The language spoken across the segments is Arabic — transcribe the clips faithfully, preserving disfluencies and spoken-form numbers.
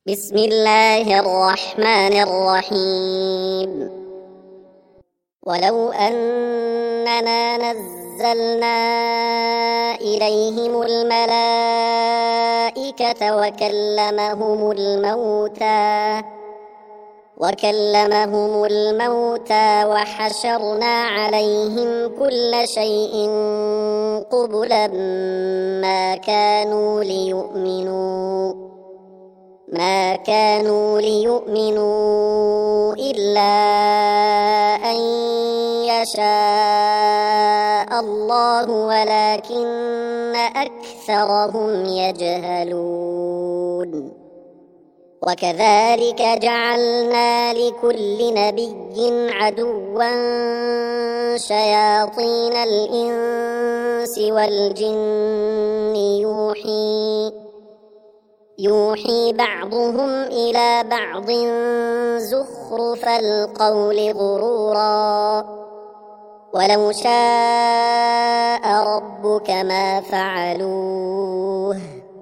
بسم الله الرحمن الرحيم. ولو أننا نزلنا إليهم الملائكة وكلمهم الموتى وكلمهم الموتى وحشرنا عليهم كل شيء قبلا ما كانوا ليؤمنوا ما كانوا ليؤمنوا إلا أن يشاء الله ولكن أكثرهم يجهلون. وكذلك جعلنا لكل نبي عدوا شياطين الإنس والجن يوحي يوحي بعضهم إلى بعض زخرف القول غرورا ولو شاء ربك ما فعلوه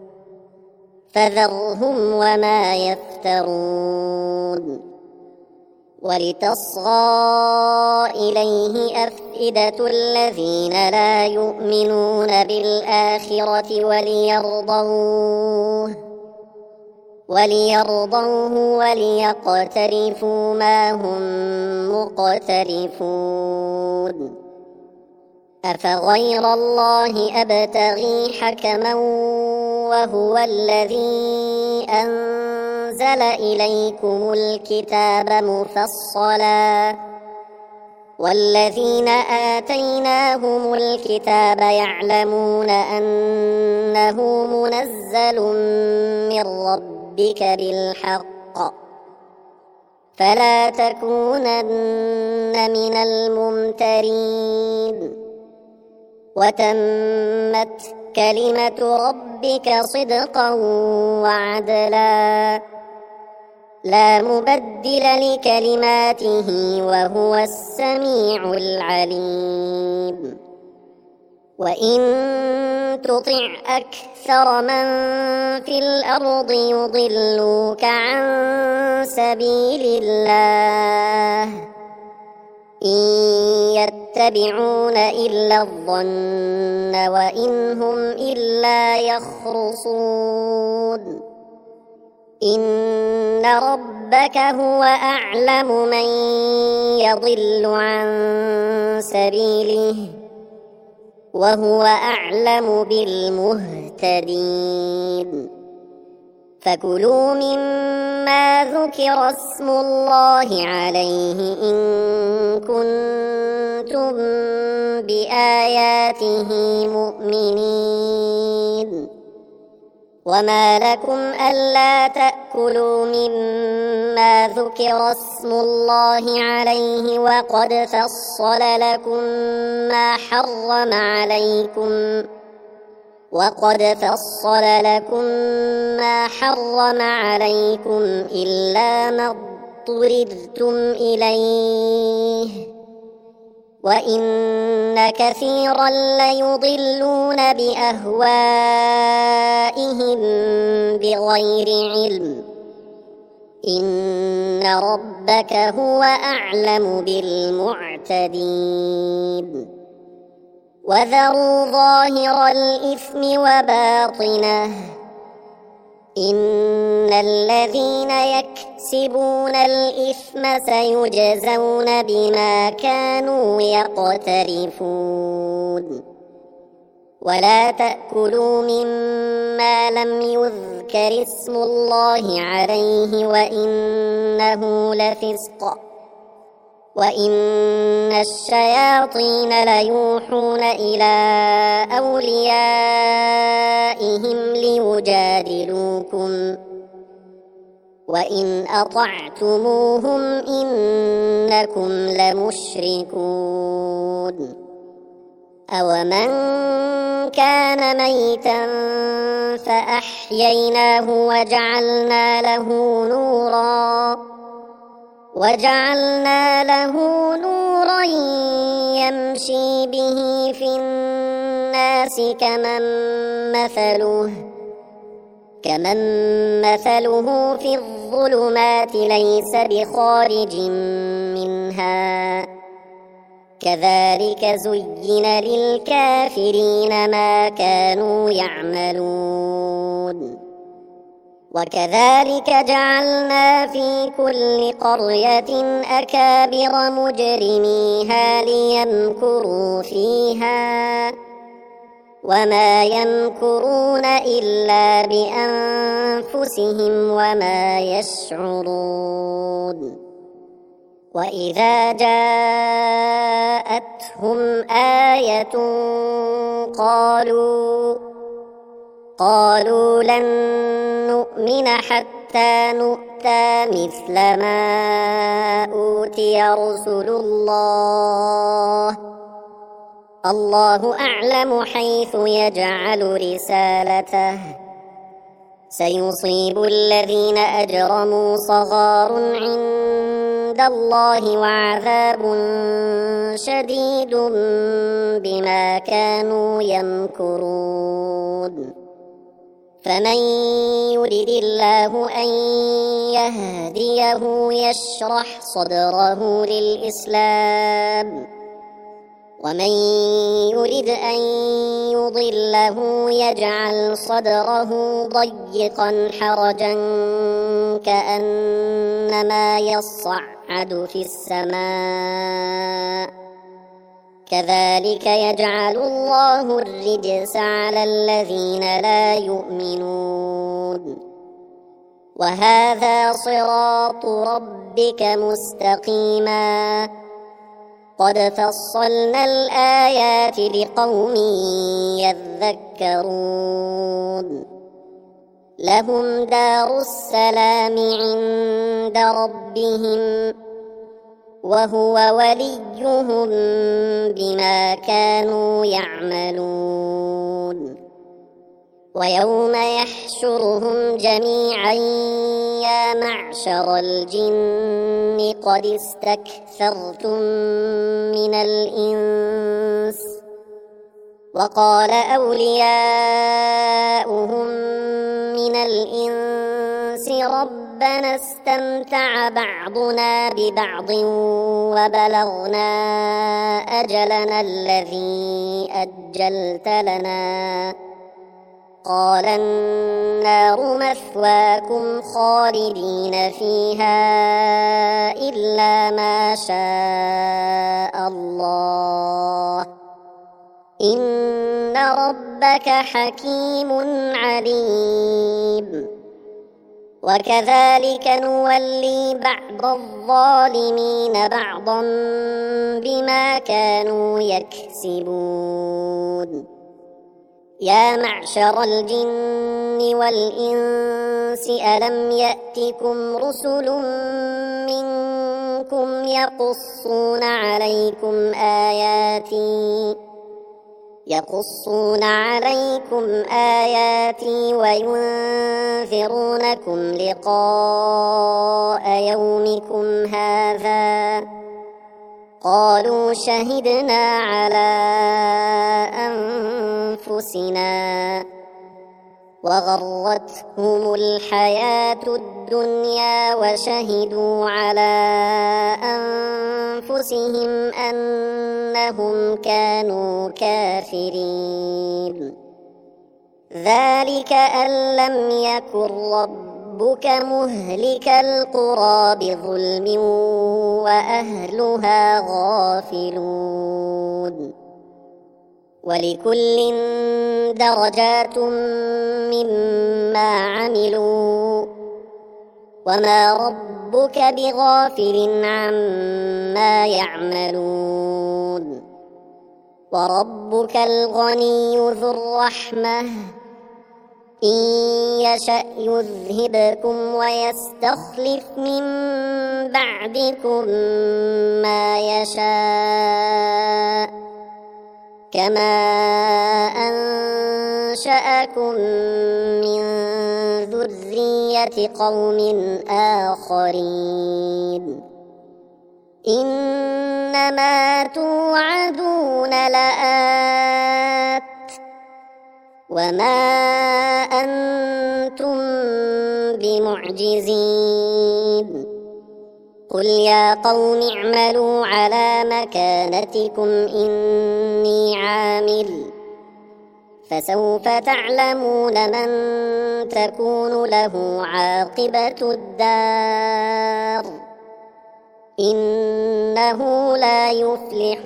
فذرهم وما يفترون. ولتصغى إليه أفئدة الذين لا يؤمنون بالآخرة وليرضوه وليرضوه وليقترفوا ما هم مقترفون. أفغير الله أبتغي حكما وهو الذي أنزل إليكم الكتاب مفصلا والذين آتيناهم الكتاب يعلمون أنه منزل من ربك بالحق فلا تكونن من الممترين. وتمت كلمة ربك صدقا وعدلا لا مبدل لكلماته وهو السميع العليم. وإن تطع أكثر من في الأرض يضلوك عن سبيل الله إن يتبعون إلا الظن وإن هم إلا يخرصون. إن ربك هو أعلم من يضل عن سبيله وهو أعلم بالمهتدين. فكلوا مما ذكر اسم الله عليه إن كنتم بآياته مؤمنين. وما لكم ألا تأكلوا مما ذكر اسم الله عليه وقد فصل لكم ما حرم عليكم وقد فصل لكم ما حرم عليكم إلا ما اضطررتم إليه وإن كثيرا ليضلون بأهوائهم بغير علم إن ربك هو أعلم بالمعتدين. وذروا ظاهر الإثم وباطنه إن الذين يكسبون الإثم سيجزون بما كانوا يقترفون. ولا تأكلوا مما لم يذكر اسم الله عليه وإنه لفسق وإن الشياطين ليوحون إلى أوليائهم ليجادلوكم وإن أطعتموهم إنكم لمشركون. أومن كان ميتا فأحييناه وجعلنا له نورا وجعلنا له نورا يمشي به في الناس كمن مثله كمن مثله في الظلمات ليس بخارج منها كذلك زين للكافرين ما كانوا يعملون وكذلك جعلنا في كل قرية أكابر مجرميها ليمكروا فيها وما يمكرون إلا بأنفسهم وما يشعرون وإذا جاءتهم آية قالوا قالوا لن نؤمن حتى نؤتى مثل ما أوتي رسل الله الله أعلم حيث يجعل رسالته سيصيب الذين أجرموا صغار عند الله وعذاب شديد بما كانوا يمكرون فمن يرد الله أن يهديه يشرح صدره للإسلام ومن يرد أن يضله يجعل صدره ضيقا حرجا كأنما يصعد في السماء كذلك يجعل الله الرجس على الذين لا يؤمنون وهذا صراط ربك مستقيما قد فصلنا الآيات لقوم يذكرون لهم دار السلام عند ربهم وهو وليهم بما كانوا يعملون ويوم يحشرهم جميعا يا معشر الجن قد استكثرتم من الإنس وقال أولياؤهم من الإنس ربنا استمتع بعضنا ببعض وبلغنا أجلنا الذي أجلت لنا قال النار مثواكم خالدين فيها إلا ما شاء الله إن ربك حكيم عليم وكذلك نولي بعض الظالمين بعضا بما كانوا يكسبون يا معشر الجن والإنس ألم يأتكم رسل منكم يقصون عليكم آياتي يقصون عليكم آياتي وينذرونكم لقاء يومكم هذا قالوا شهدنا على أنفسنا وغرتهم الحياة الدنيا وشهدوا على أنفسهم أنهم كانوا كافرين ذلك أن لم يكن ربك مهلك القرى بظلم وأهلها غافلون ولكل درجات مما عملوا وما ربك بغافل عما يعملون وربك الغني ذو الرحمة إن يشأ يذهبكم ويستخلف من بعدكم ما يشاء كما أنشأكم من ذرية قوم آخرين إنما توعدون لآت وما أنتم بمعجزين قل يا قوم اعملوا على مكانتكم إني عامل فسوف تعلمون من تكون له عاقبة الدار إنه لا يفلح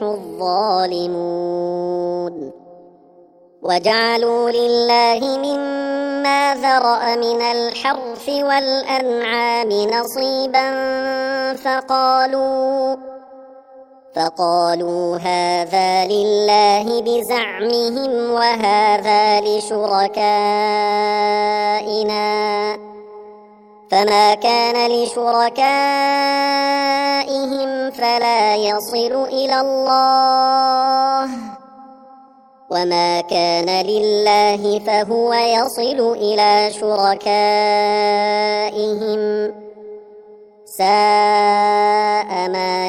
الظالمون وجعلوا لله مما ذرأ من الحرث والأنعام نصيبا فقالوا فقالوا هذا لله بزعمهم وهذا لشركائنا فما كان لشركائهم فلا يصل إلى الله وما كان لله فهو يصل إلى شركائهم ساء ما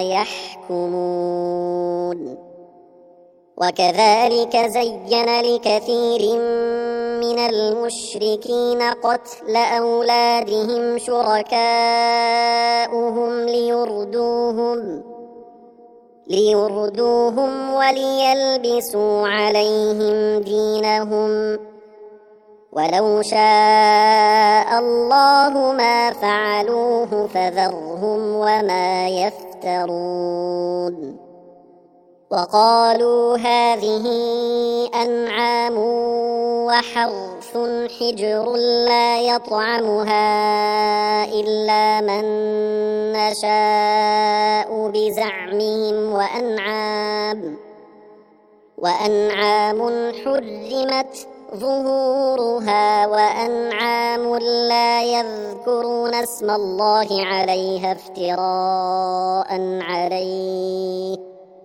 يحكمون وكذلك زين لكثير من المشركين قتل أولادهم شركاؤهم ليردوهم ليردوهم وليلبسوا عليهم دينهم ولو شاء الله ما فعلوه فذرهم وما يفترون وقالوا هذه أنعام وحرث حجر لا يطعمها إلا من نشاء بزعمهم وأنعام وأنعام حرمت ظهورها وأنعام لا يذكرون اسم الله عليها افتراء عليه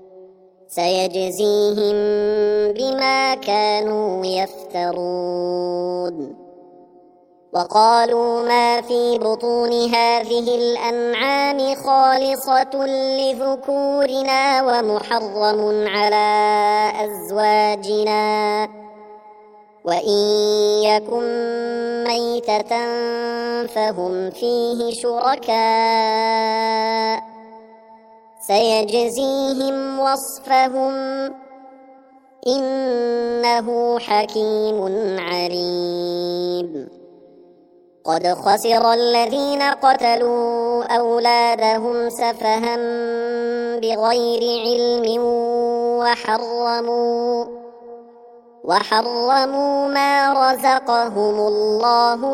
سيجزيهم بما كانوا يفترون وقالوا ما في بطون هذه الأنعام خالصة لذكورنا ومحرم على أزواجنا وإن يكن ميتة فهم فيه شركاء سيجزيهم وصفهم إنه حكيم عليم قد خسر الذين قتلوا أولادهم سفها بغير علم وحرموا وحرموا ما رزقهم الله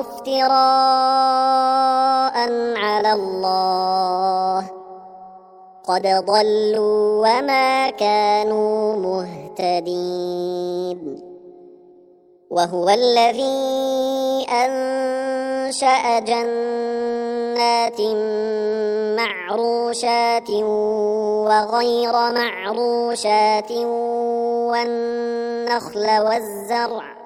افتراء على الله قد ضلوا وما كانوا مهتدين وهو الذي أنشأ جنات معروشات وغير معروشات والنخل والزرع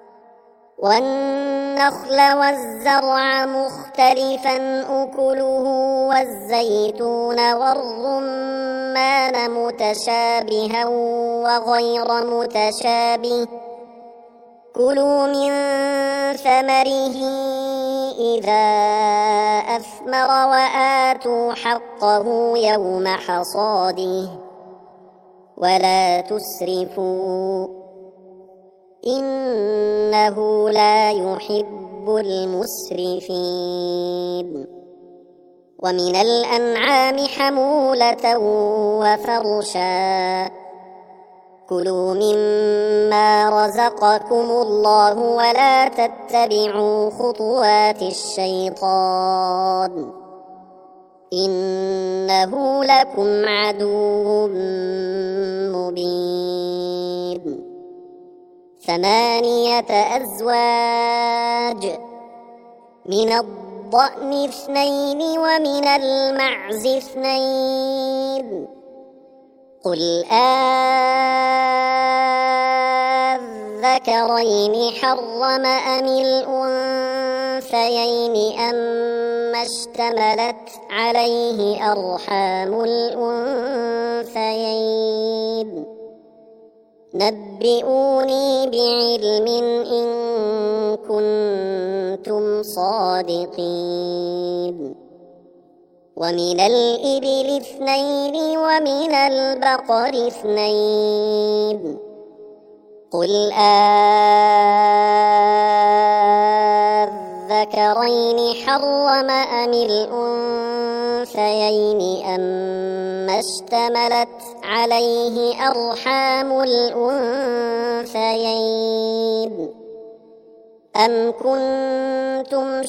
والنخل والزرع مختلفا أكله والزيتون والرمان متشابها وغير متشابه كلوا من ثمره إذا أثمر وآتوا حقه يوم حصاده ولا تسرفوا إنه لا يحب المسرفين ومن الأنعام حمولة وفرشا كلوا مما رزقكم الله ولا تتبعوا خطوات الشيطان إنه لكم عدو مبين ثمانية أزواج من الضأن اثنين ومن المعز اثنين قل أذكرين حرم أم الأنثيين أما اشتملت عليه أرحام الأنثيين نبئوني بعلم إن كنتم صادقين ومن الإبل اثنين ومن البقر اثنين قل أذكرين حرم أم الأنثيين أما اشتملت عليه أرحام الأنثيين أم كنتم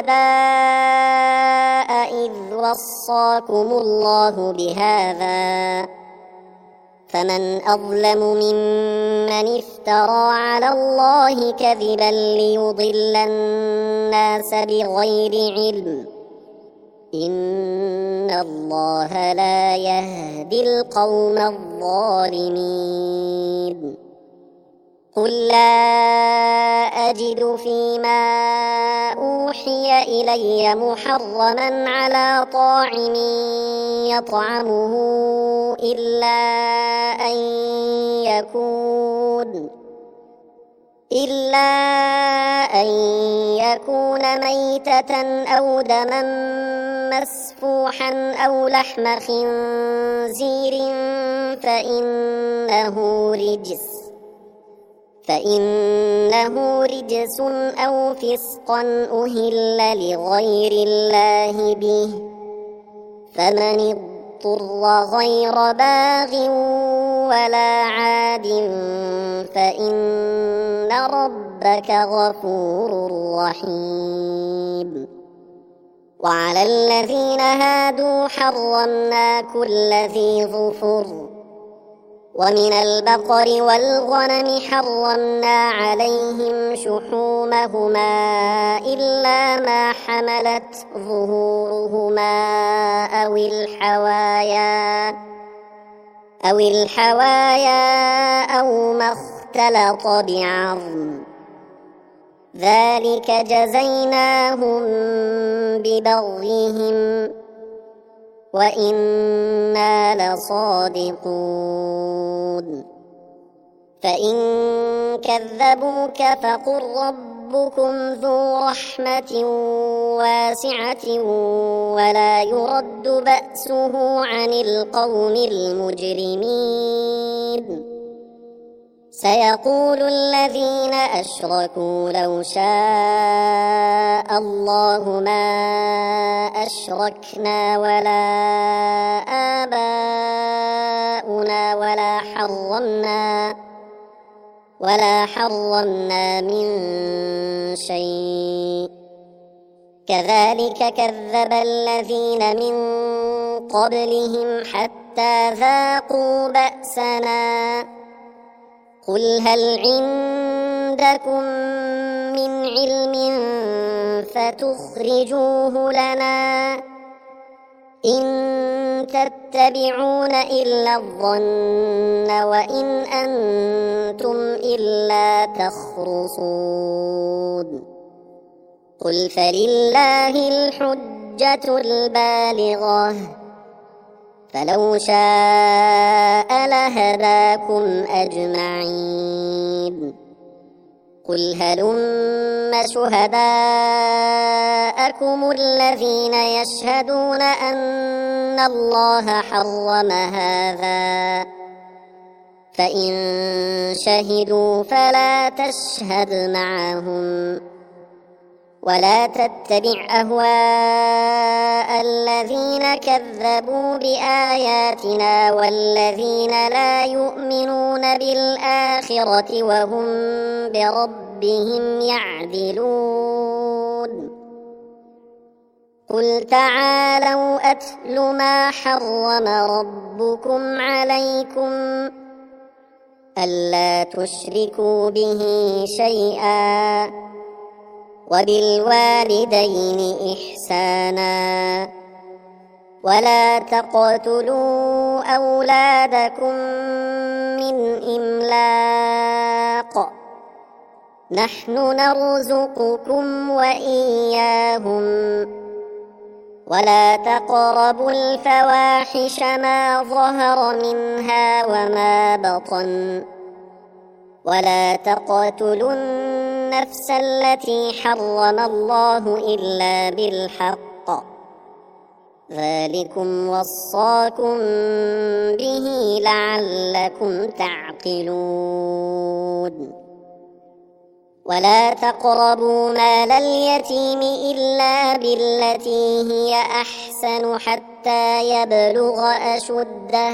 شهداء إذ وصاكم الله بهذا فمن أظلم ممن افترى على الله كذبا ليضل الناس بغير علم إن الله لا يهدي القوم الظالمين قل لا أجد فيما أوحي إلي محرما على طاعم يطعمه إلا أن يكون إلا أن يكون ميتة أو دما مسفوحا أو لحم خنزير فإنه رجس فإنه رجس أو فسقا أهل لغير الله به فمن اضطر غير باغ ولا عاد فإن ربك غفور رحيم وعلى الذين هادوا حرمنا كل ذي ظفر ومن البقر والغنم حرمنا عليهم شحومهما إلا ما حملت ظهورهما أو الحوايا أو الحوايا أو ما اختلط بعظم ذلك جزيناهم ببغيهم وإنا لصادقون فإن كذبوك فقل ربكم ذو رحمة واسعة ولا يرد بأسه عن القوم المجرمين سيقول الذين أشركوا لو شاء الله ما أشركنا ولا آباؤنا ولا حرمنا ولا حرمنا من شيء كذلك كذب الذين من قبلهم حتى ذاقوا بأسنا قل هل عندكم من علم فتخرجوه لنا إن تتبعون إلا الظن وإن أنتم إلا تخرصون قل فلله الحجة البالغة فلو شاء لهداكم أجمعين قل هلم شهداءكم الذين يشهدون أن الله حرم هذا فإن شهدوا فلا تشهد معهم ولا تتبع أهواء الذين كذبوا بآياتنا والذين لا يؤمنون بالآخرة وهم بربهم يعدلون قل تعالوا أتل ما حرم ربكم عليكم ألا تشركوا به شيئا وبالوالدين إحسانا ولا تقتلوا أولادكم من إملاق نحن نرزقكم وإياهم ولا تقربوا الفواحش ما ظهر منها وما بطن ولا تقتلوا النفس التي حرم الله إلا بالحق ذلكم وصاكم به لعلكم تعقلون ولا تقربوا مال اليتيم إلا بالتي هي أحسن حتى يبلغ أشده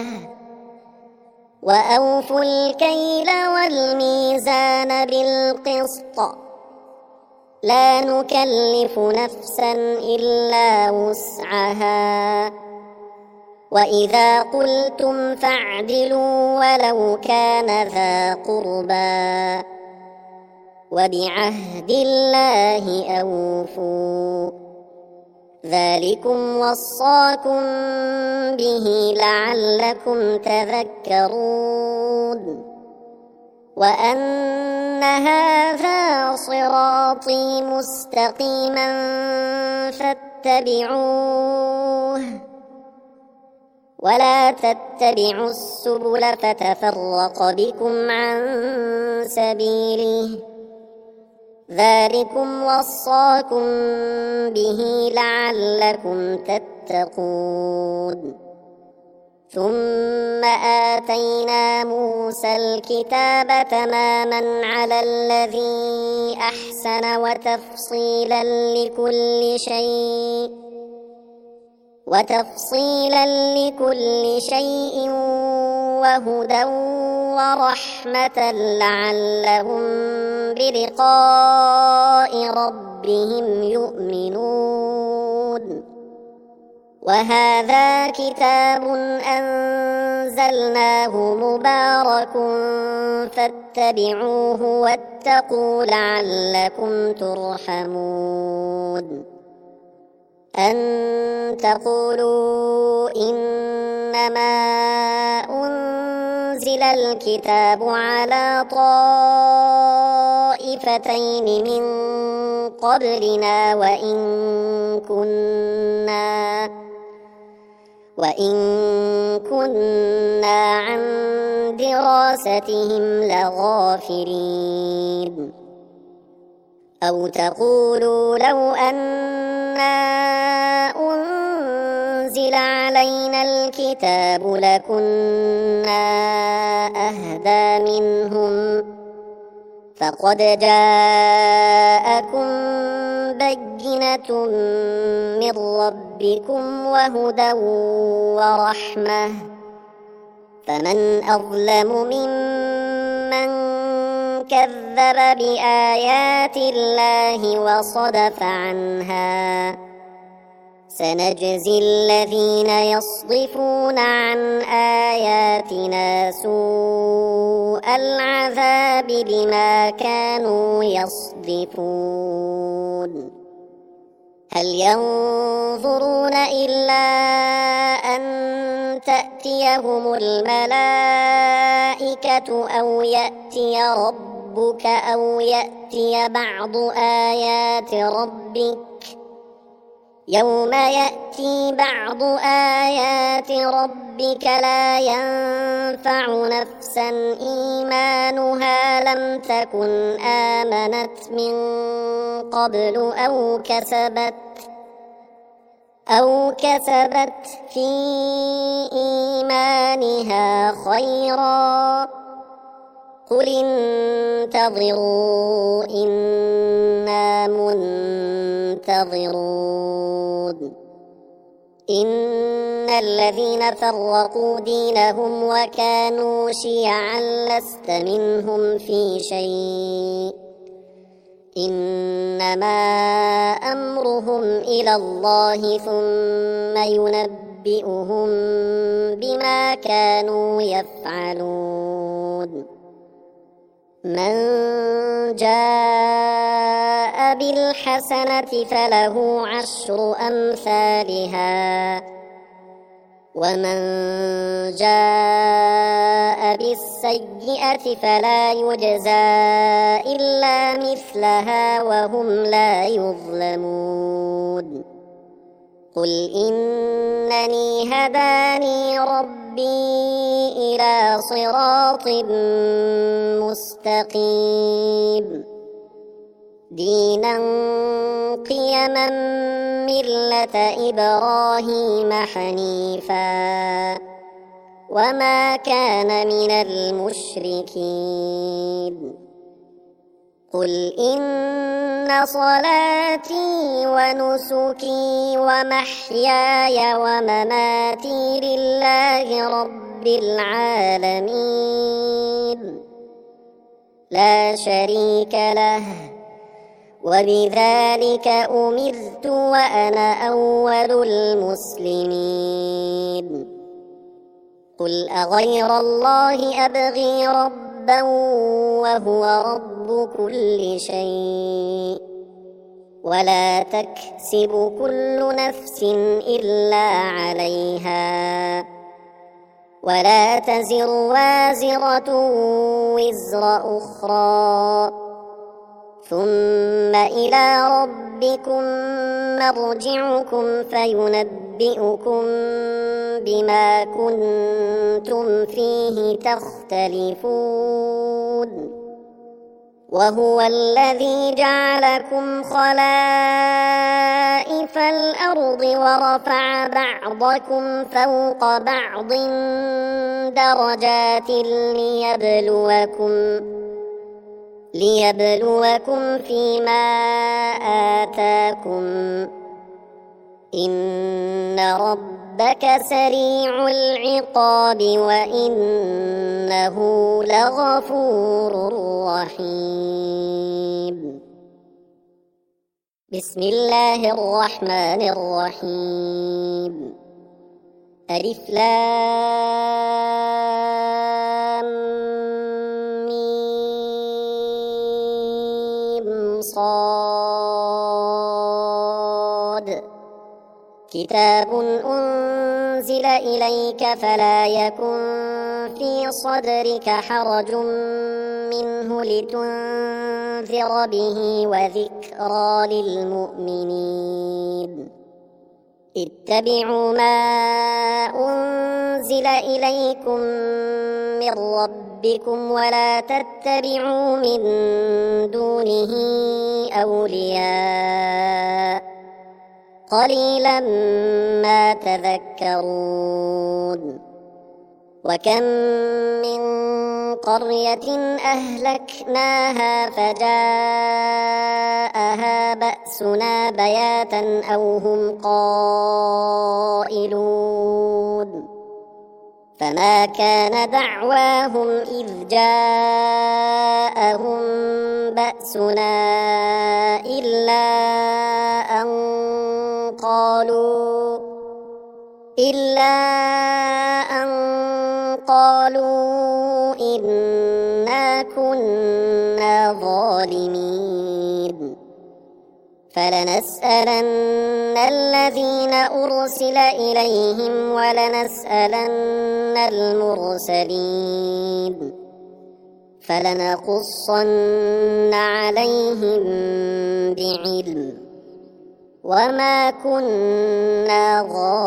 وأوفوا الكيل والميزان بالقسط لا نكلف نفسا إلا وسعها وإذا قلتم فاعدلوا ولو كان ذا قربى وبعهد الله أوفوا ذلكم وصاكم به لعلكم تذكرون وأن هذا صراطي مستقيما فاتبعوه ولا تتبعوا السبل فتفرق بكم عن سبيله ذلكم وصاكم به لعلكم تتقون ثم آتينا موسى الكتاب تماما على الذي أحسن وتفصيلا لكل شيء وتفصيلا لكل شيء وهدى ورحمة لعلهم بلقاء ربهم يؤمنون وهذا كتاب أنزلناه مبارك فاتبعوه واتقوا لعلكم ترحمون أن تقولوا إنما أنزل الكتاب على طائفتين من قبلنا وإن كنا وإن كنا عن دراستهم لغافلين أو تقولوا لو أنا أنزل علينا الكتاب لكنا أهدى منهم فقد جاءكم بينة من ربكم وهدى ورحمة فمن أظلم ممن كذب بآيات الله وصدف عنها سنجزي الذين يصدفون عن آياتنا سوء العذاب بما كانوا يصدفون هل ينظرون إلا أن تأتيهم الملائكة أو يأتي ربك أو يأتي بعض آيات ربك يوم يأتي بعض آيات ربك لا ينفع نفسا إيمانها لم تكن آمنت من قبل أو كسبت أو كسبت في إيمانها خيرا قل انتظروا إنا منتظرون إن الذين فرقوا دينهم وكانوا شيعا لست منهم في شيء إنما أمرهم إلى الله ثم ينبئهم بما كانوا يفعلون من جاء بالحسنة فله عشر أمثالها ومن جاء بالسيئة فلا يجزى إلا مثلها وهم لا يظلمون قل إنني هداني ربي إلى صراط مستقيم دينا قيما ملة إبراهيم حنيفا وما كان من المشركين قل إن صلاتي ونسكي ومحياي ومماتي لله رب العالمين لا شريك له وبذلك أمرت وأنا أول المسلمين قل أغير الله أبغي ربا وهو رب كل شيء ولا تكسب كل نفس إلا عليها ولا تزر وازرة وزر أخرى ثم إلى ربكم مرجعكم فينبئكم بما كنتم فيه تختلفون وهو الذي جعلكم خلائف الأرض ورفع بعضكم فوق بعض درجات ليبلوكم ليبلوكم فيما آتاكم إن ربك سريع العقاب وإنه لغفور رحيم بسم الله الرحمن الرحيم ألف لام صاد كتاب أنزل إليك فلا يكن في صدرك حرج منه لتنذر به وذكرى للمؤمنين اتبعوا ما أنزل إليكم من ربكم ولا تتبعوا من دونه أولياء قليلا ما تذكرون وكم من قرية أهلكناها فجاءها بأسنا بياتا أو هم قائلون فما كان دعواهم إذ جاءهم بأسنا إلا أن قالوا إلا أن قالوا إنا كنا ظالمين فلنسألن الذين أرسل إليهم ولنسألن المرسلين فلنقصن عليهم بعلم وما كنا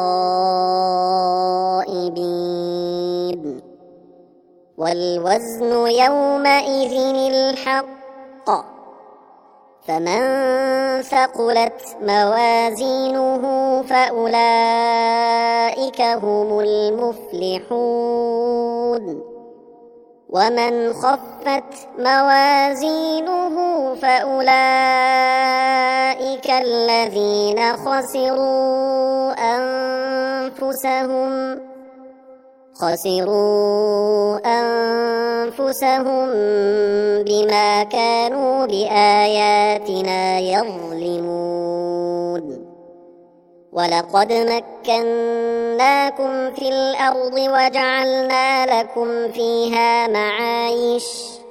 غائبين والوزن يومئذ الحق فمن ثقلت موازينه فأولئك هم المفلحون ومن خفت موازينه فأولئك الذين خسروا أنفسهم خسروا أنفسهم بما كانوا بآياتنا يظلمون ولقد مكناكم في الأرض وجعلنا لكم فيها معايش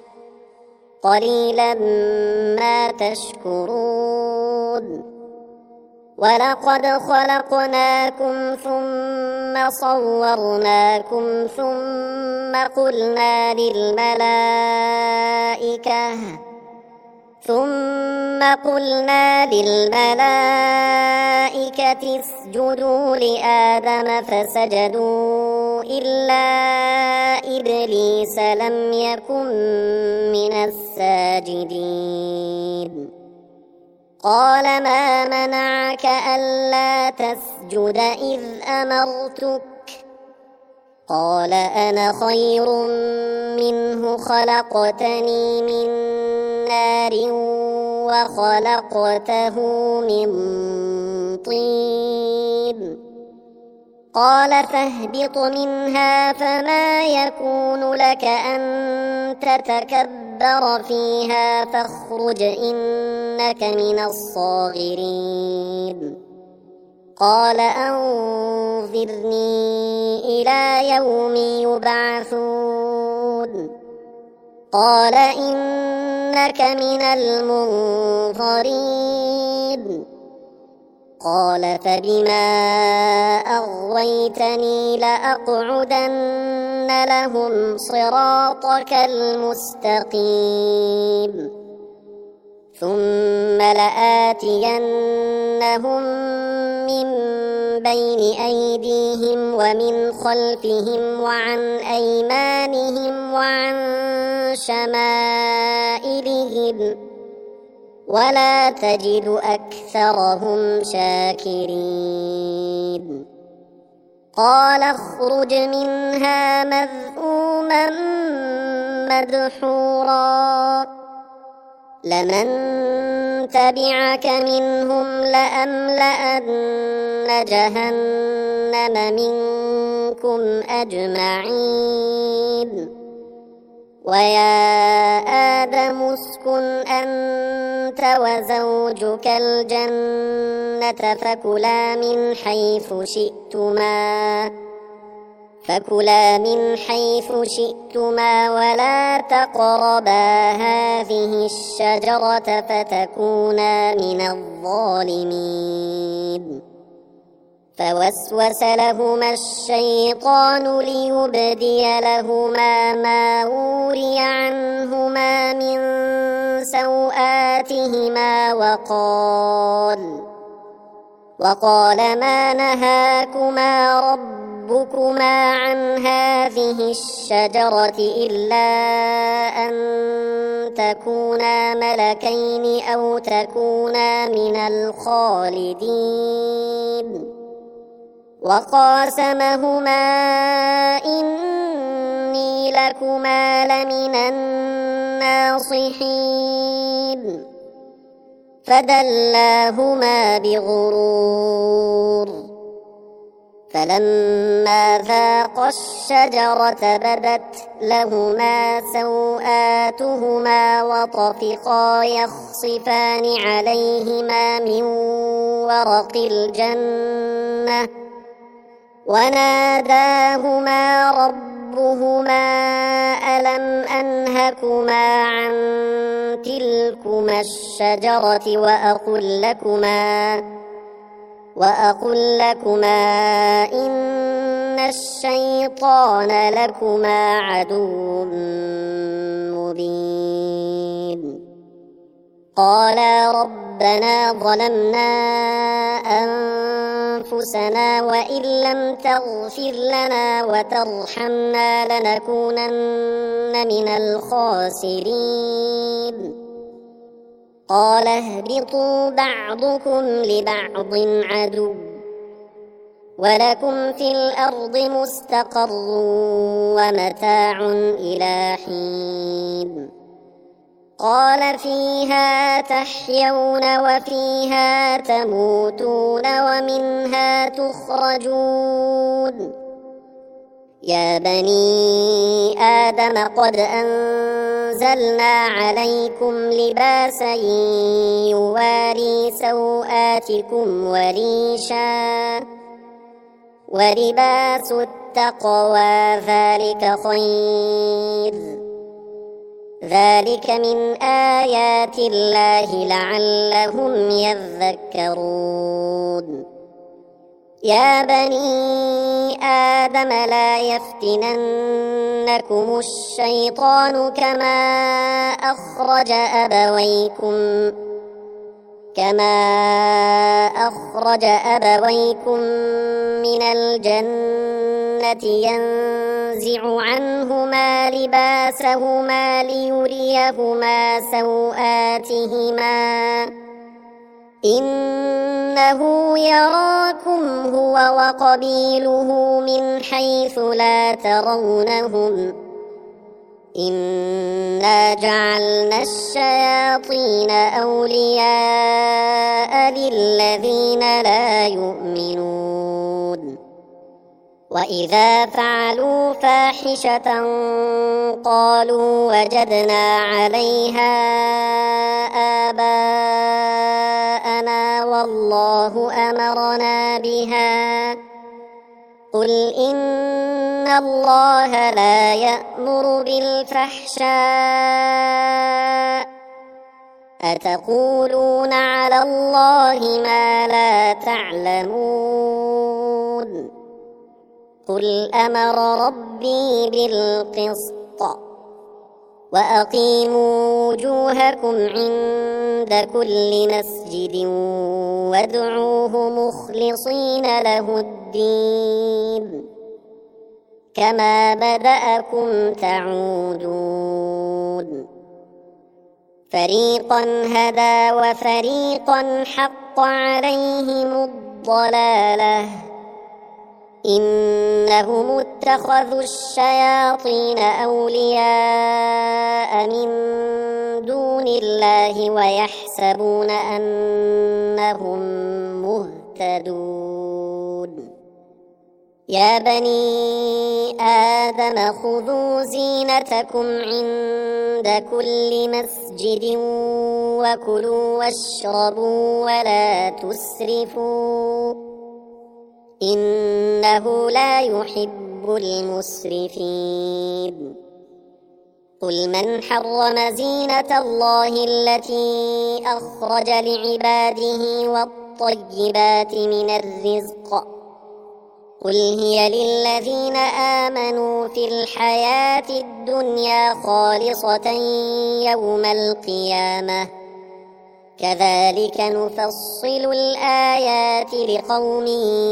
قليلا ما تشكرون ولقد خلقناكم ثم صورناكم ثم قلنا للملائكة ثم قلنا للملائكة اسجدوا لآدم فسجدوا إلا إبليس لم يكن من الساجدين قال ما منعك ألا تسجد إذ أمرتك قال أنا خير منه خلقتني من نار وخلقته من طين قال فاهبط منها فما يكون لك أن تتكبر فيها فاخرج إنك من الصاغرين قال أنظرني إلى يوم يبعثون قال إنك من المنظرين قال فبما أغويتني لأقعدن لهم صراطك المستقيم ثم لآتينهم من بين أيديهم ومن خلفهم وعن أيمانهم وعن شمائلهم ولا تجد أكثرهم شاكرين قال اخرج منها مذءوما مدحورا لمن تبعك منهم لأملأن جهنم منكم أجمعين ويا آدم اسكن أنت وزوجك الجنة فكلا من حيث شئتما فكلا من حيث شئتما ولا تقربا هذه الشجرة فتكونا من الظالمين فوسوس لهما الشيطان ليبدي لهما ما وري عنهما من سوآتهما وقال وقال ما نهاكما ربكما عن هذه الشجرة إلا أن تكونا ملكين أو تكونا من الخالدين وقاسمهما إني لكما لمن الناصحين فدلاهما بغرور فلما ذاقا الشجرة بدت لهما سوآتهما وطفقا يخصفان عليهما من ورق الجنة وناداهما ربهما ألم أنهكما عن تلكما الشجرة وأقل لكما وأقل لكما إن الشيطان لكما عدو مبين قالا ربنا ظلمنا أنفسنا وإن لم تغفر لنا وترحمنا لنكونن من الخاسرين قال اهبطوا بعضكم لبعض عدو ولكم في الأرض مستقر ومتاع إلى حين قال فيها تحيون وفيها تموتون ومنها تخرجون يا بني آدم قد أنزلنا عليكم لباسا يواري سوآتكم وريشا ولباس التقوى ذلك خير ذلك من آيات الله لعلهم يذكرون يا بني آدم لا يفتننكم الشيطان كما أخرج أبويكم كما أخرج أبويكم من الجنة ينزع عنهما لباسهما ليريهما سوآتهما إنه يراكم هو وقبيله من حيث لا ترونهم إنا جعلنا الشياطين أولياء للذين لا يؤمنون وإذا فعلوا فاحشة قالوا وجدنا عليها آباءنا والله أمرنا بها قل إن الله لا يأمر بالفحشاء أتقولون على الله ما لا تعلمون قل أمر ربي بالقسط وأقيموا وجوهكم عند كل مسجد وادعوه مخلصين له الدين كما بدأكم تعودون فريقا هدى وفريقا حق عليهم الضلالة إنهم اتخذوا الشياطين أولياء من دون الله ويحسبون أنهم مهتدون يا بني آدم خذوا زينتكم عند كل مسجد وكلوا واشربوا ولا تسرفوا إنه لا يحب المسرفين قل من حرم زينة الله التي أخرج لعباده والطيبات من الرزق قل هي للذين آمنوا في الحياة الدنيا خالصة يوم القيامة كذلك نفصل الآيات لقوم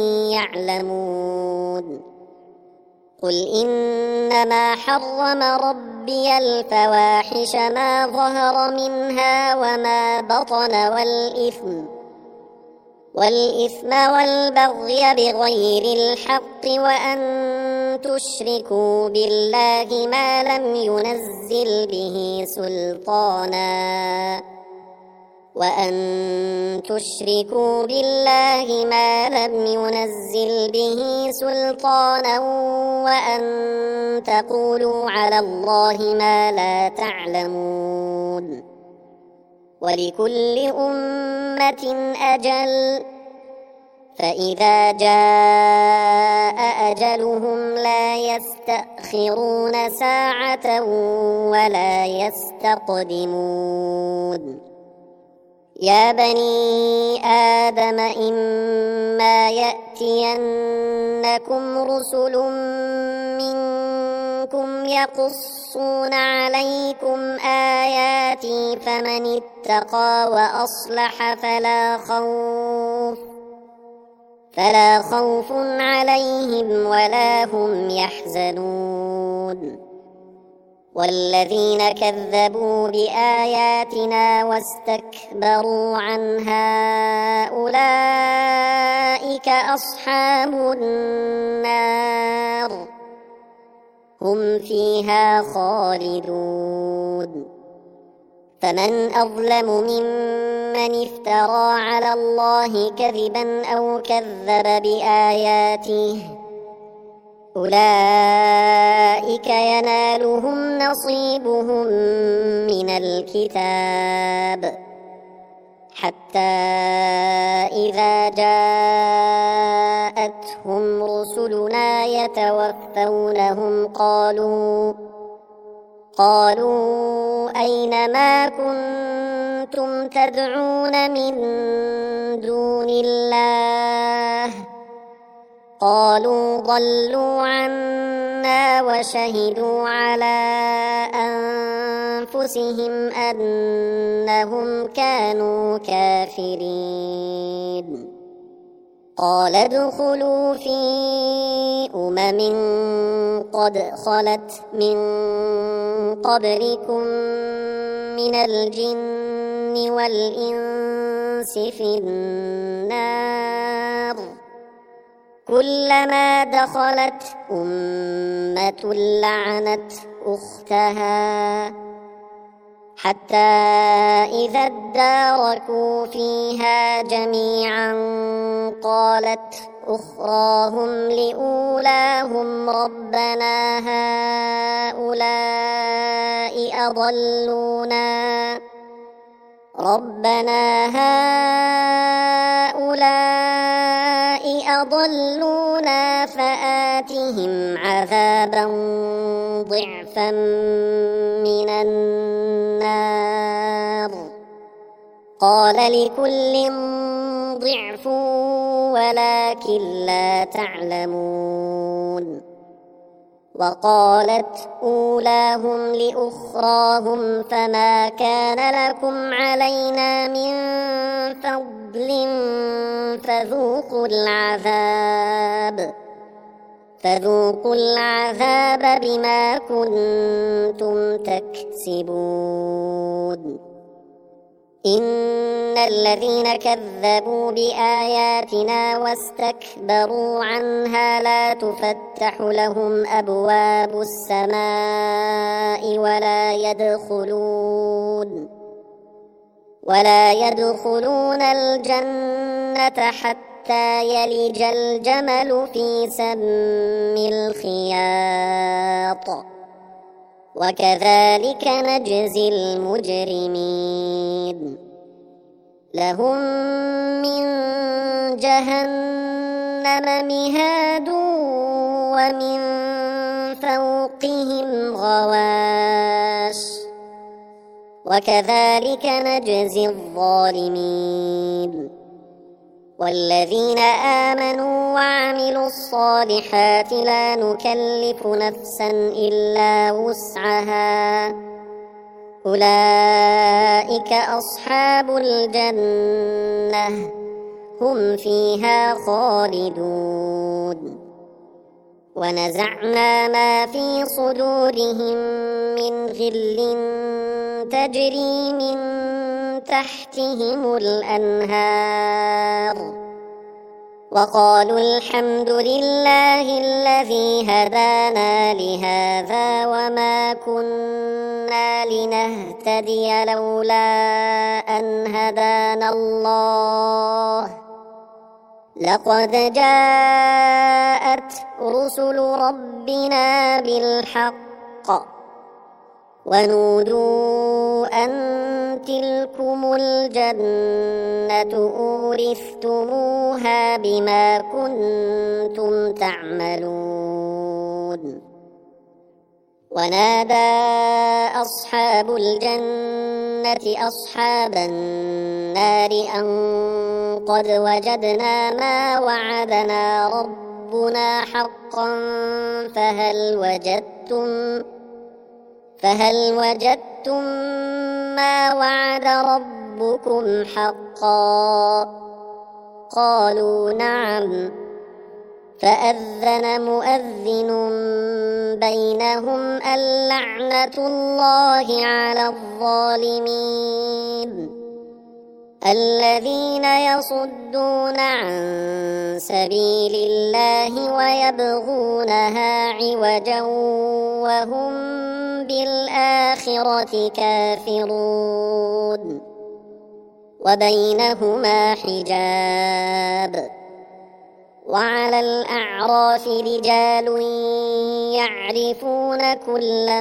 يعلمون قل إنما حرم ربي الفواحش ما ظهر منها وما بطن والإثم والإثم والبغي بغير الحق وأن تشركوا بالله ما لم ينزل به سلطانا وأن تشركوا بالله ما لم ينزل به سلطانا وأن تقولوا على الله ما لا تعلمون ولكل أمة أجل فإذا جاء أجلهم لا يستأخرون ساعة ولا يستقدمون يا بني آدم إما يأتينكم رسل منكم يقصون عليكم آياتي فمن اتقى وأصلح فلا خوف فلا خوف عليهم ولا هم يحزنون والذين كذبوا بآياتنا واستكبروا عنها أولئك أصحاب النار هم فيها خالدون فمن أظلم ممن افترى على الله كذبا أو كذب بآياته أولئك ينالهم نصيبهم من الكتاب حتى إذا جاءتهم رسلنا يتوفونهم قالوا قالوا أين ما كنتم تدعون من دون الله قالوا ضلوا عنا وشهدوا على أنفسهم أنهم كانوا كافرين قال ادخلوا في أمم قد خلت من قبلكم من الجن والإنس في النار كلما دخلت أمة لعنت أختها حتى إذا اداركوا فيها جميعا قالت أخراهم لأولاهم ربنا هؤلاء أضلونا ربنا هؤلاء أضلونا فآتهم عذابا ضعفا من النار قال لكل ضعف ولكن لا تعلمون وقالت أولاهم لأخراهم فما كان لكم علينا من فضل فذوقوا العذاب فذوقوا العذاب بما كنتم تكسبون إن الذين كذبوا بآياتنا واستكبروا عنها لا تفتح لهم أبواب السماء ولا يدخلون ولا يدخلون الجنة حتى يلج الجمل في سم الخياط وكذلك نجزي المجرمين لهم من جهنم مهاد ومن فوقهم غواش وكذلك نجزي الظالمين والذين آمنوا وعملوا الصالحات لا نكلف نفسا إلا وسعها أولئك أصحاب الجنة هم فيها خالدون ونزعنا ما في صدورهم من غل تجري من تحتهم الأنهار وقالوا الحمد لله الذي هدانا لهذا وما كنا لنهتدي لولا أن هدانا الله لقد جاءت رسل ربنا بالحق ونودوا أن تلكم الجنة أورثتموها بما كنتم تعملون ونادى أصحاب الجنة أصحاب النار أن قد وجدنا ما وعدنا ربنا حقا فهل وجدتم فهل وجدتم ما وعد ربكم حقا قالوا نعم فأذن مؤذن بينهم اللعنة الله على الظالمين الذين يصدون عن سبيل الله ويبغونها عوجا وهم بالآخرة كافرون وبينهما حجاب وعلى الأعراف رجال يعرفون كلا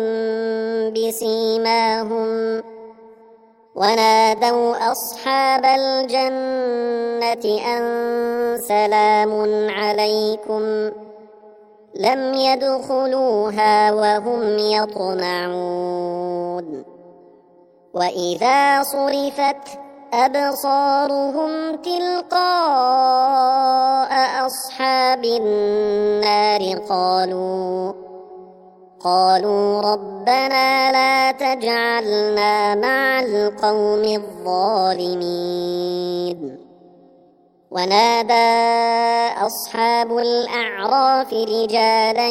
بسيماهم ونادوا أصحاب الجنة أن سلام عليكم لم يدخلوها وهم يطمعون وإذا صرفت أبصارهم تلقاء أصحاب النار قالوا قالوا ربنا لا تجعلنا مع القوم الظالمين. ونادى أصحاب الأعراف رجالا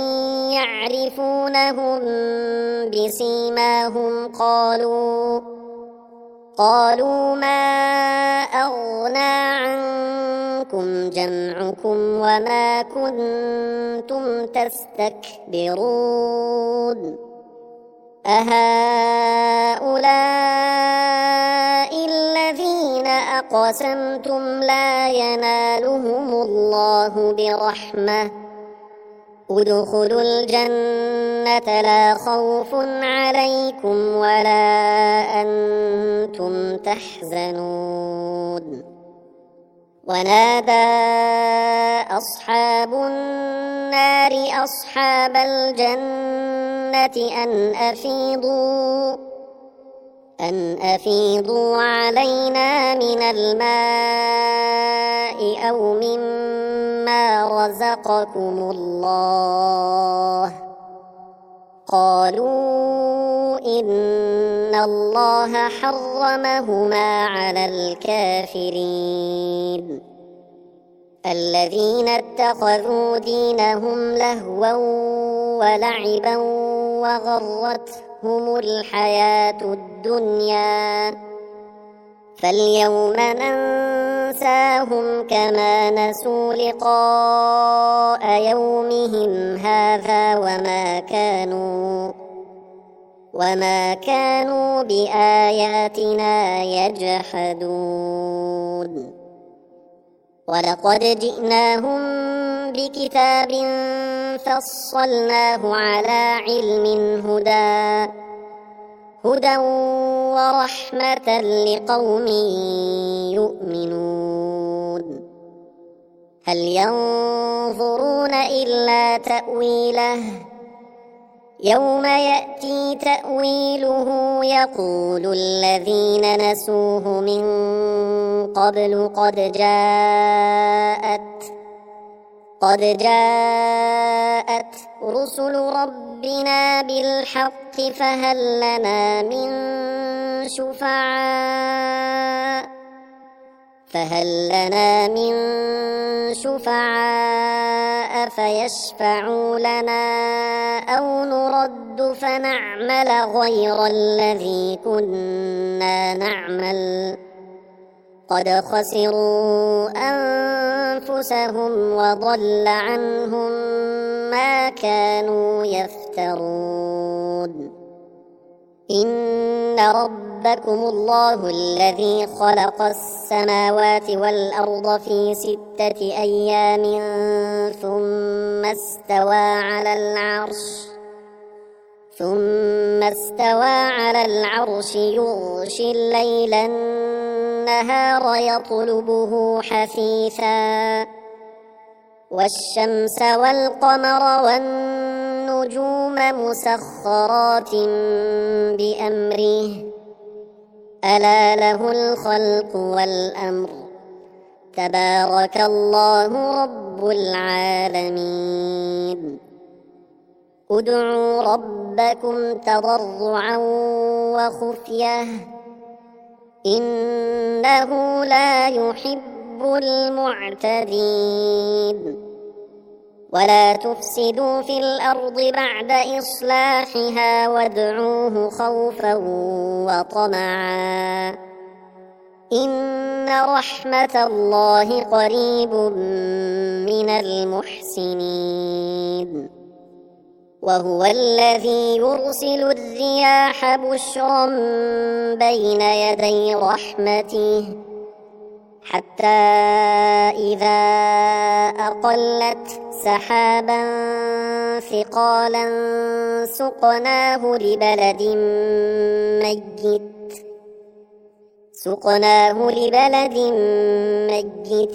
يعرفونهم بسيماهم قالوا قالوا ما أغنى عنكم جمعكم وما كنتم تستكبرون أهؤلاء الذين أقسمتم لا ينالهم الله برحمة ادخلوا الجنة لا خوف عليكم ولا أنتم تحزنون. ونادى أصحاب النار أصحاب الجنة أن أفيضوا أن أفيضوا علينا من الماء أو مما رزقكم الله. قالوا إن الله حرمهما على الكافرين الذين اتخذوا دينهم لهوا ولعبا وغرتهم الحياة الدنيا فاليوم ننساهم كما نسوا لقاء يومهم هذا وما كانوا وما كانوا بآياتنا يجحدون. ولقد جئناهم بكتاب فصلناه على علم هدى هدى ورحمة لقوم يؤمنون. هل ينظرون إلا تأويله يوم يأتي تأويله يقول الذين نسوه من قبل قد جاءت قد جاءت رسل ربنا بالحق فهل لنا من شفعاء فهل لنا من شفعاء فيشفعوا لنا أو نرد فنعمل غير الذي كنا نعمل قد خسروا أنفسهم وضل عنهم ما كانوا يفترون. إن ربكم الله الذي خلق السماوات والأرض في ستة أيام ثم استوى على العرش ثم استوى على العرش يغشي الليل النهار يطلبه حثيثا والشمس والقمر والنجوم مسخرات بأمره ألا له الخلق والأمر تبارك الله رب العالمين. ادعوا ربكم تضرعا وخفية إنه لا يحب المعتدين. ولا تفسدوا في الأرض بعد إصلاحها وادعوه خوفا وطمعا إن رحمة الله قريب من المحسنين. وهو الذي يرسل الرياح بشرا بين يدي رحمته حتى إذا أقلت سحابا ثقالا سقناه لبلد ميت سقناه لبلد ميت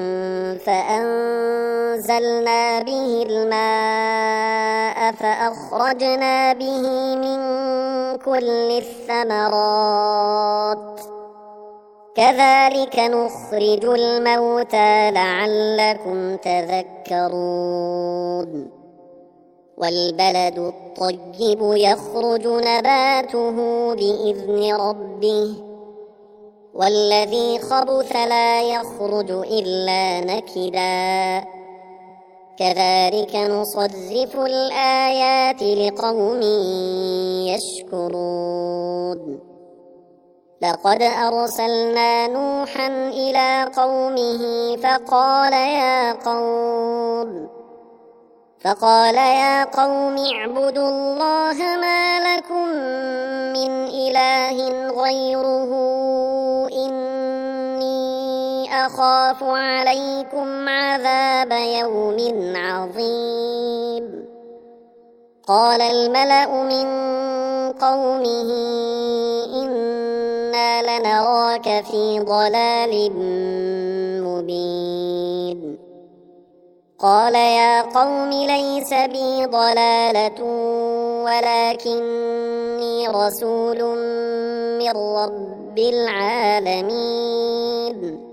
فأنزلنا به الماء فأخرجنا به من كل الثمرات كذلك نخرج الموتى لعلكم تذكرون والبلد الطيب يخرج نباته بإذن ربه والذي خبث لا يخرج إلا نكدا كذلك نصرف الآيات لقوم يشكرون لقد أرسلنا نوحا إلى قومه فقال يا قوم فقال يا قوم اعبدوا الله ما لكم من إله غيره إني أخاف عليكم عذاب يوم عظيم قال الملأ من قومه إنا لنراك في ضلال مبين قال يا قوم ليس بي ضلالة ولكني رسول من رب العالمين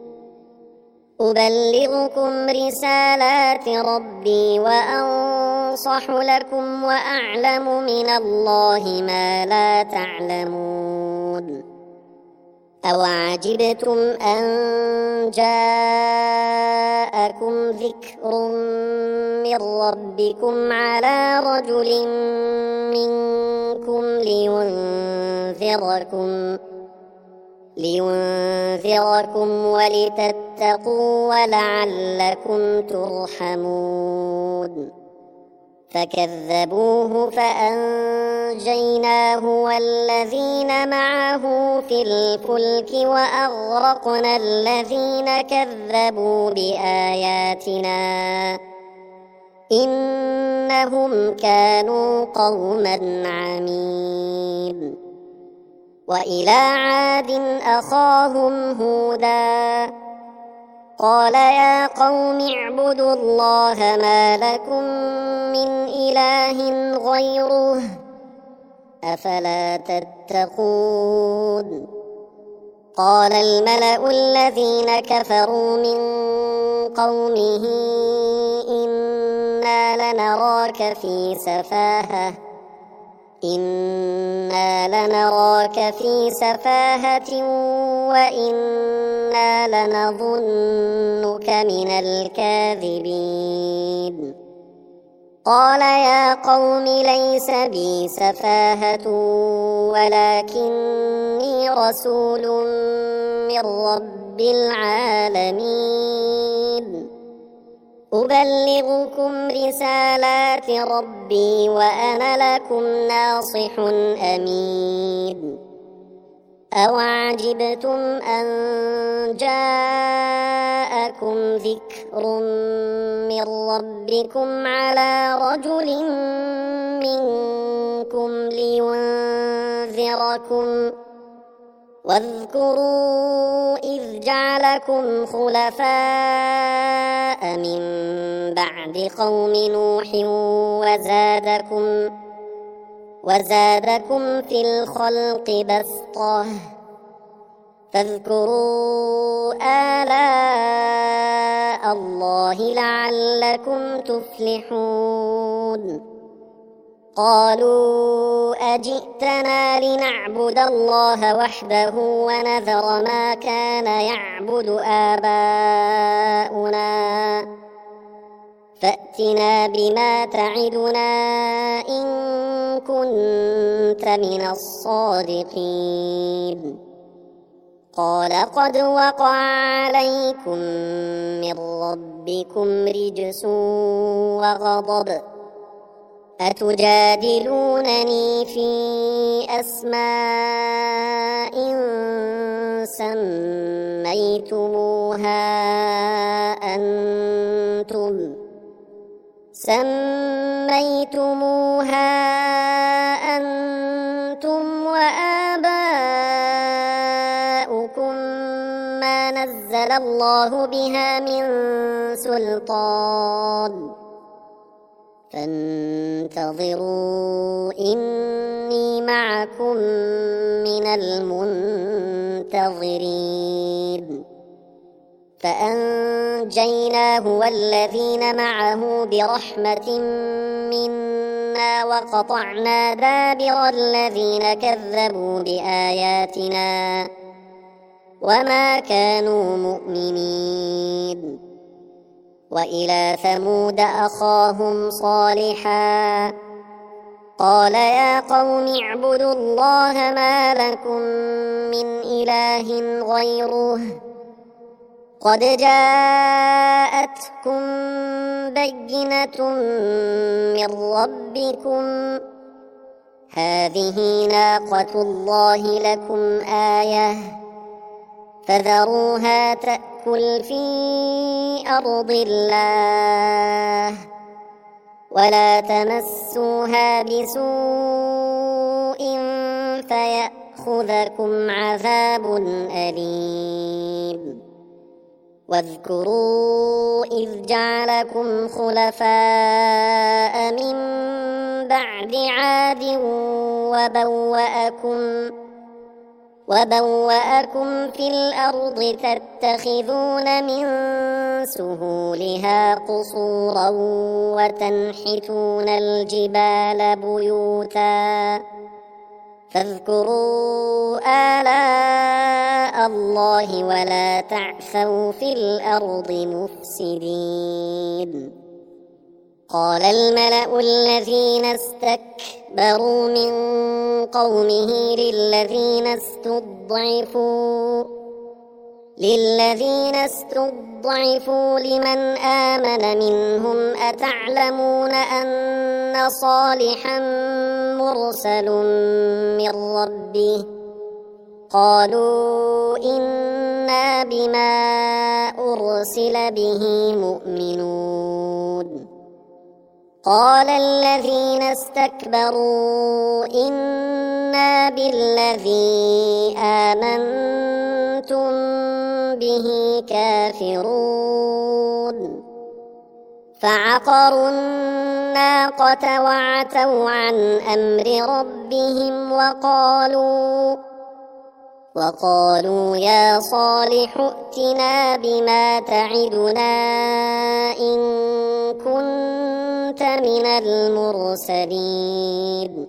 أبلغكم رسالات ربي وأنصح لكم وأعلم من الله ما لا تعلمون أوعجبتم أن جاءكم ذكر من ربكم على رجل منكم لينذركم لينذركم ولتتقوا ولعلكم ترحمون فكذبوه فأنجيناه والذين معه في الفلك وأغرقنا الذين كذبوا بآياتنا إنهم كانوا قوما عمين وإلى عاد أخاهم هودا قال يا قوم اعبدوا الله ما لكم من إله غيره أفلا تتقون قال الملأ الذين كفروا من قومه إنا لنراك في سفاهة إنا لنراك في سفاهة وإنا لنظنك من الكاذبين قال يا قوم ليس بي سفاهة ولكني رسول من رب العالمين أبلغكم رسالات ربي وأنا لكم ناصح أمين أوعجبتم أن جاءكم ذكر من ربكم على رجل منكم لينذركم واذكروا إذ جعلكم خلفاء من بعد قوم نوح وزادكم وزادكم في الخلق بسطة فاذكروا آلاء الله لعلكم تفلحون قالوا أجئتنا لنعبد الله وحده ونذر ما كان يعبد آباؤنا فأتنا بما تعدنا إن كنت من الصادقين قال قد وقع عليكم من ربكم رجس وغضب أتجادلونني في أسماء سميتموها أنتم سميتموها أنتم وآباؤكم ما نزل الله بها من سلطان فانتظروا إني معكم من منتظرين فأنجيناه والذين معه برحمة منا وقطعنا دابر الذين كذبوا بآياتنا وما كانوا مؤمنين وإلى ثمود أخاهم صالحا قال يا قوم اعبدوا الله ما لكم من إله غيره قد جاءتكم بينة من ربكم هذه ناقة الله لكم آية فذروها تأكل في أرض الله ولا تمسوها بسوء فيأخذكم عذاب أليم واذكروا إذ جعلكم خلفاء من بعد عاد وبوأكم وبوأكم في الأرض تتخذون من سهولها قصورا وتنحتون الجبال بيوتا فاذكروا آلاء الله ولا تعثوا في الأرض مفسدين قال الملأ الذين استكبروا من قومه للذين استضعفوا للذين استضعفوا لمن آمن منهم أتعلمون أن صالحا مرسل من ربه قالوا إنا بما أرسل به مؤمنون قال الذين استكبروا إنا بالذي آمنتم به كافرون فعقروا الناقة وعتوا عن أمر ربهم وقالوا وقالوا يا صالح ائتنا بما تعدنا إن كنت من المرسلين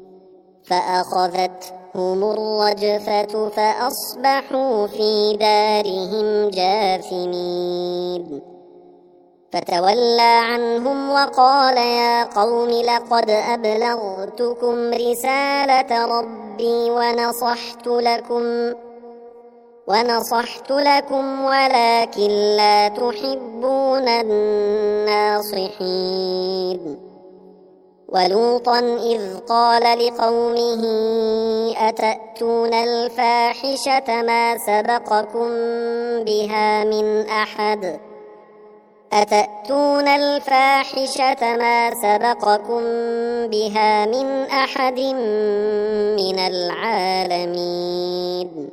فأخذتهم الرجفة فأصبحوا في دارهم جاثمين فتولى عنهم وقال يا قوم لقد أبلغتكم رسالة ربي ونصحت لكم ونصحت لكم ولكن لا تحبون الناصحين ولوطا إذ قال لقومه أتأتون الفاحشة ما سبقكم بها من أحد أتأتون الفاحشة ما سبقكم بها من أحد من العالمين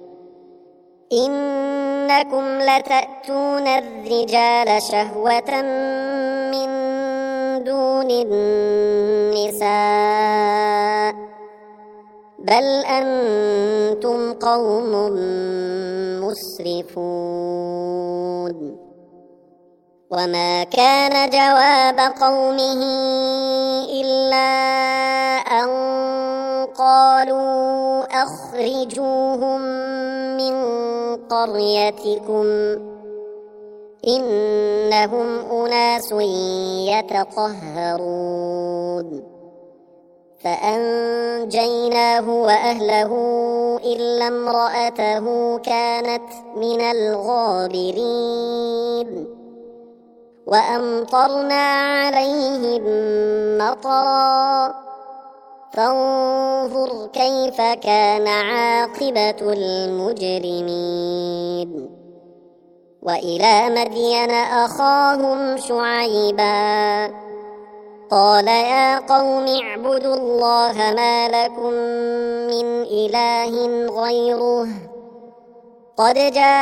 إنكم لتأتون الرجال شهوة من دون النساء بل أنتم قوم مسرفون وما كان جواب قومه إلا أن قالوا أخرجوهم من قريتكم إنهم أناس يتطهرون فأنجيناه وأهله إلا امرأته كانت من الغابرين وأمطرنا عليهم مطرا فانظر كيف كان عاقبة المجرمين وإلى مدين أخاهم شعيبا قال يا قوم اعبدوا الله ما لكم من إله غيره قد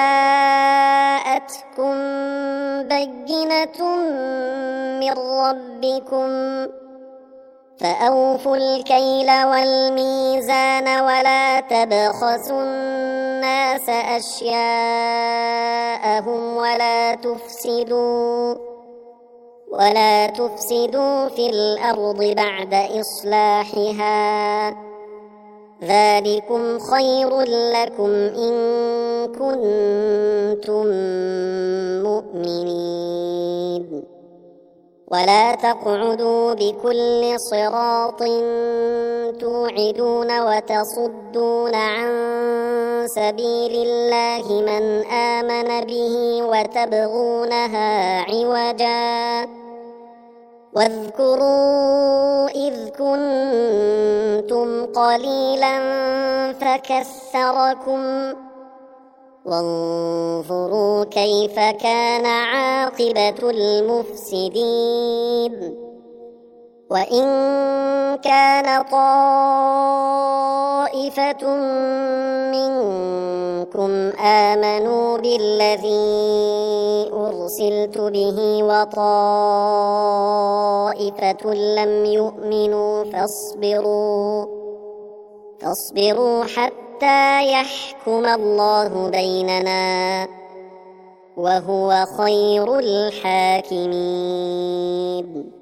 جاءتكم بينة من ربكم فأوفوا الكيل والميزان ولا تبخسوا الناس أشياءهم ولا تفسدوا ولا تفسدوا في الأرض بعد إصلاحها ذلكم خير لكم إن كنتم مؤمنين ولا تقعدوا بكل صراط توعدون وتصدون عن سبيل الله من آمن به وتبغونها عوجا واذكروا إذ كنتم قليلا فكثركم وانظروا كيف كان عاقبة المفسدين وإن كان طائفة منكم آمنوا بالذي أرسلت به وطائفة لم يؤمنوا فاصبروا فاصبروا حتى يحكم الله بيننا وهو خير الحاكمين.